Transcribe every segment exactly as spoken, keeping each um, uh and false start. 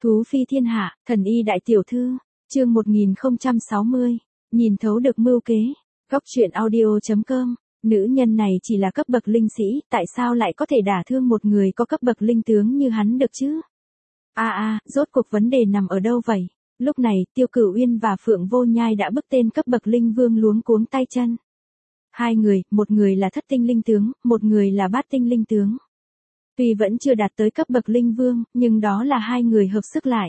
Thú phi thiên hạ, thần y đại tiểu thư, chương một nghìn không trăm sáu mươi, nhìn thấu được mưu kế, góc truyện audio chấm com, nữ nhân này chỉ là cấp bậc linh sĩ, tại sao lại có thể đả thương một người có cấp bậc linh tướng như hắn được chứ? A a, rốt cuộc vấn đề nằm ở đâu vậy? Lúc này, Tiêu Cửu Uyên và Phượng Vô Nhai đã bức tên cấp bậc linh vương luống cuống tay chân. Hai người, một người là thất tinh linh tướng, một người là bát tinh linh tướng. Tuy vẫn chưa đạt tới cấp bậc linh vương, nhưng đó là hai người hợp sức lại.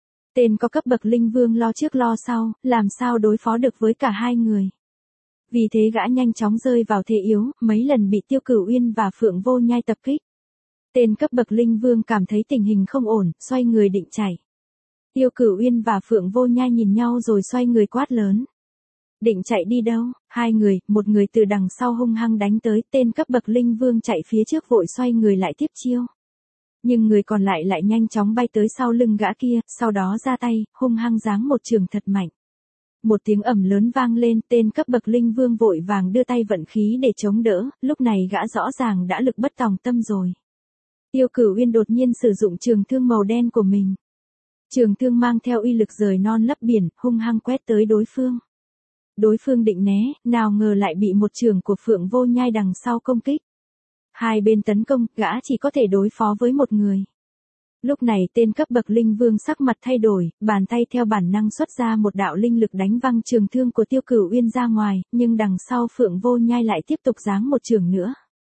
Tên có cấp bậc linh vương lo trước lo sau, làm sao đối phó được với cả hai người. Vì thế gã nhanh chóng rơi vào thế yếu, mấy lần bị Tiêu Cửu Uyên và Phượng Vô Nhai tập kích. Tên cấp bậc linh vương cảm thấy tình hình không ổn, xoay người định chạy. Tiêu Cửu Uyên và Phượng Vô Nhai nhìn nhau rồi xoay người quát lớn. Định chạy đi đâu? Hai người, một người từ đằng sau hung hăng đánh tới, tên cấp bậc linh vương chạy phía trước vội xoay người lại tiếp chiêu. Nhưng người còn lại lại nhanh chóng bay tới sau lưng gã kia, sau đó ra tay, hung hăng giáng một trường thật mạnh. Một tiếng ầm lớn vang lên, tên cấp bậc linh vương vội vàng đưa tay vận khí để chống đỡ, lúc này gã rõ ràng đã lực bất tòng tâm rồi. Tiêu Cửu Uyên đột nhiên sử dụng trường thương màu đen của mình. Trường thương mang theo uy lực rời non lấp biển, hung hăng quét tới đối phương. Đối phương định né, nào ngờ lại bị một trường của Phượng Vô Nhai đằng sau công kích. Hai bên tấn công, gã chỉ có thể đối phó với một người. Lúc này tên cấp bậc linh vương sắc mặt thay đổi, bàn tay theo bản năng xuất ra một đạo linh lực đánh văng trường thương của Tiêu Cửu Uyên ra ngoài, nhưng đằng sau Phượng Vô Nhai lại tiếp tục giáng một trường nữa.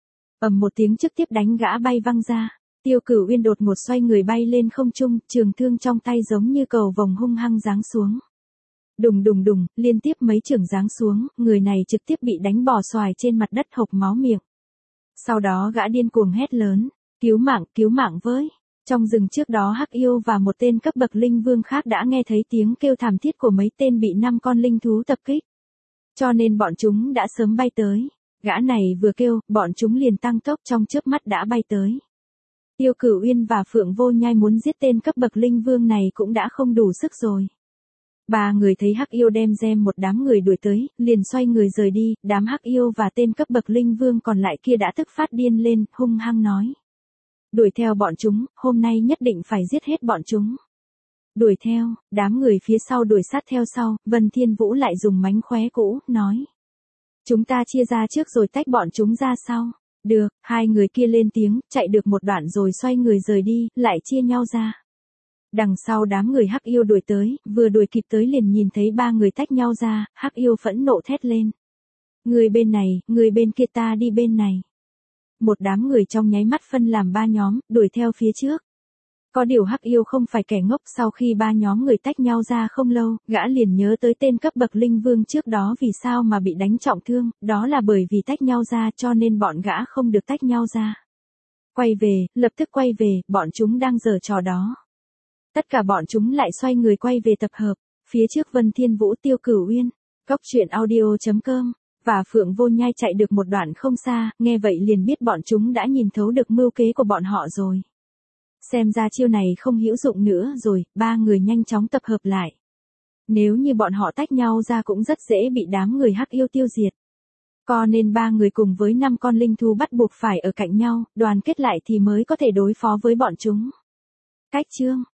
Ầm một tiếng trực tiếp đánh gã bay văng ra. Tiêu Cửu Uyên đột ngột xoay người bay lên không trung, trường thương trong tay giống như cầu vồng hung hăng giáng xuống. Đùng đùng đùng, liên tiếp mấy trường giáng xuống, người này trực tiếp bị đánh bò xoài trên mặt đất hộc máu miệng. Sau đó gã điên cuồng hét lớn, cứu mạng, cứu mạng với. Trong rừng trước đó Hắc Yêu và một tên cấp bậc linh vương khác đã nghe thấy tiếng kêu thảm thiết của mấy tên bị năm con linh thú tập kích. Cho nên bọn chúng đã sớm bay tới. Gã này vừa kêu, bọn chúng liền tăng tốc trong chớp mắt đã bay tới. Tiêu Cửu Uyên và Phượng Vô Nhai muốn giết tên cấp bậc linh vương này cũng đã không đủ sức rồi. Ba người thấy Hắc Yêu đem gem một đám người đuổi tới, liền xoay người rời đi, đám Hắc Yêu và tên cấp bậc linh vương còn lại kia đã tức phát điên lên, hung hăng nói. Đuổi theo bọn chúng, hôm nay nhất định phải giết hết bọn chúng. Đuổi theo, đám người phía sau đuổi sát theo sau, Vân Thiên Vũ lại dùng mánh khóe cũ, nói. Chúng ta chia ra trước rồi tách bọn chúng ra sau. Được, hai người kia lên tiếng, chạy được một đoạn rồi xoay người rời đi, lại chia nhau ra. Đằng sau đám người Hắc Yêu đuổi tới, vừa đuổi kịp tới liền nhìn thấy ba người tách nhau ra, Hắc Yêu phẫn nộ thét lên. Người bên này, người bên kia ta đi bên này. Một đám người trong nháy mắt phân làm ba nhóm, đuổi theo phía trước. Có điều Hắc Yêu không phải kẻ ngốc, sau khi ba nhóm người tách nhau ra không lâu, gã liền nhớ tới tên cấp bậc linh vương trước đó vì sao mà bị đánh trọng thương, đó là bởi vì tách nhau ra cho nên bọn gã không được tách nhau ra. Quay về, lập tức quay về, bọn chúng đang giở trò đó. Tất cả bọn chúng lại xoay người quay về tập hợp, phía trước Vân Thiên Vũ Tiêu Cửu Uyên, góc truyện audio chấm com, và Phượng Vô Nhai chạy được một đoạn không xa, nghe vậy liền biết bọn chúng đã nhìn thấu được mưu kế của bọn họ rồi. Xem ra chiêu này không hữu dụng nữa rồi, ba người nhanh chóng tập hợp lại. Nếu như bọn họ tách nhau ra cũng rất dễ bị đám người Hắc Yêu tiêu diệt. Cho nên ba người cùng với năm con linh thú bắt buộc phải ở cạnh nhau, đoàn kết lại thì mới có thể đối phó với bọn chúng. Cách chương